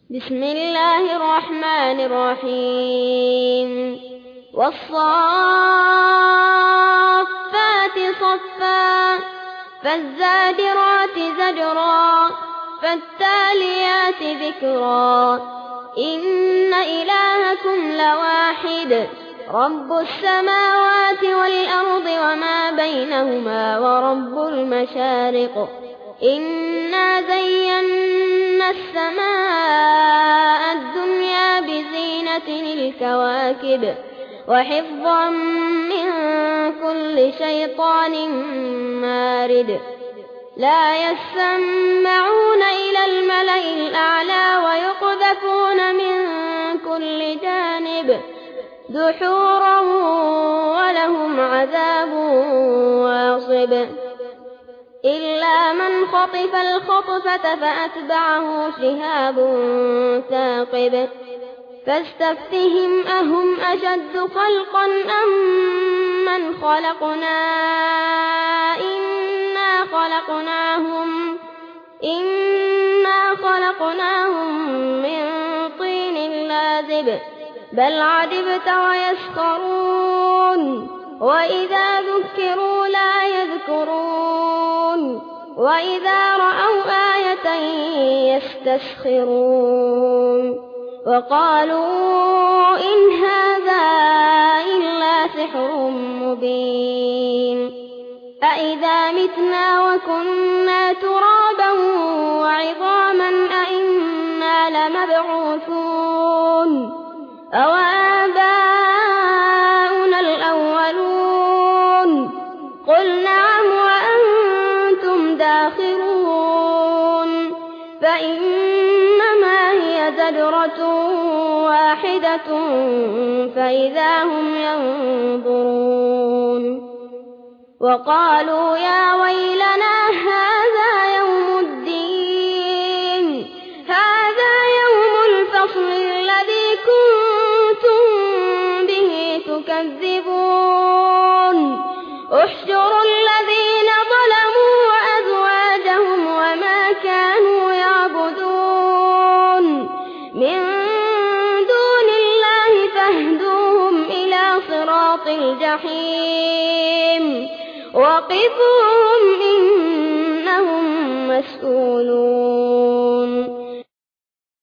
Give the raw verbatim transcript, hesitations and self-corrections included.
بسم الله الرحمن الرحيم والصافات صفا فالزاجرات زجرا فالتاليات ذكرا إن إلهكم لواحد رب السماوات والأرض وما بينهما ورب المشارق إنا زينا السماء الدنيا بزينة الكواكب وحفظا من كل شيطان مارد لا يسمعون إلى الملأ الأعلى ويقذفون من كل جانب دحورا ولهم عذاب واصب إلا من خطف الخطفة فأتبعه شهاب ثاقب فاستفتهم أهم أشد خلقا أم من خلقنا إنا خلقناهم إنا خلقناهم من طين لازب بل عجبت ويسخرون وإذا ذكروا لا يذكرون وإذا رأوا آية يستسخرون وقالوا إن هذا إلا سحر مبين أإذا متنا وكنا ترابا وعظاما أإنا لمبعوثون أو آباؤنا الأولون قل نعم وأنتم داخرون فإنما هي زجرة واحدة فإذا هم ينظرون وقالوا يا ويلنا هذا يوم الدين هذا يوم الفصل الذي كنتم به تكذبون احشروا الذين ظلموا وأزواجهم وما كانوا يعبدون من دون الله فاهدوهم إلى صراط الجحيم وقفوهم إنهم مسؤولون.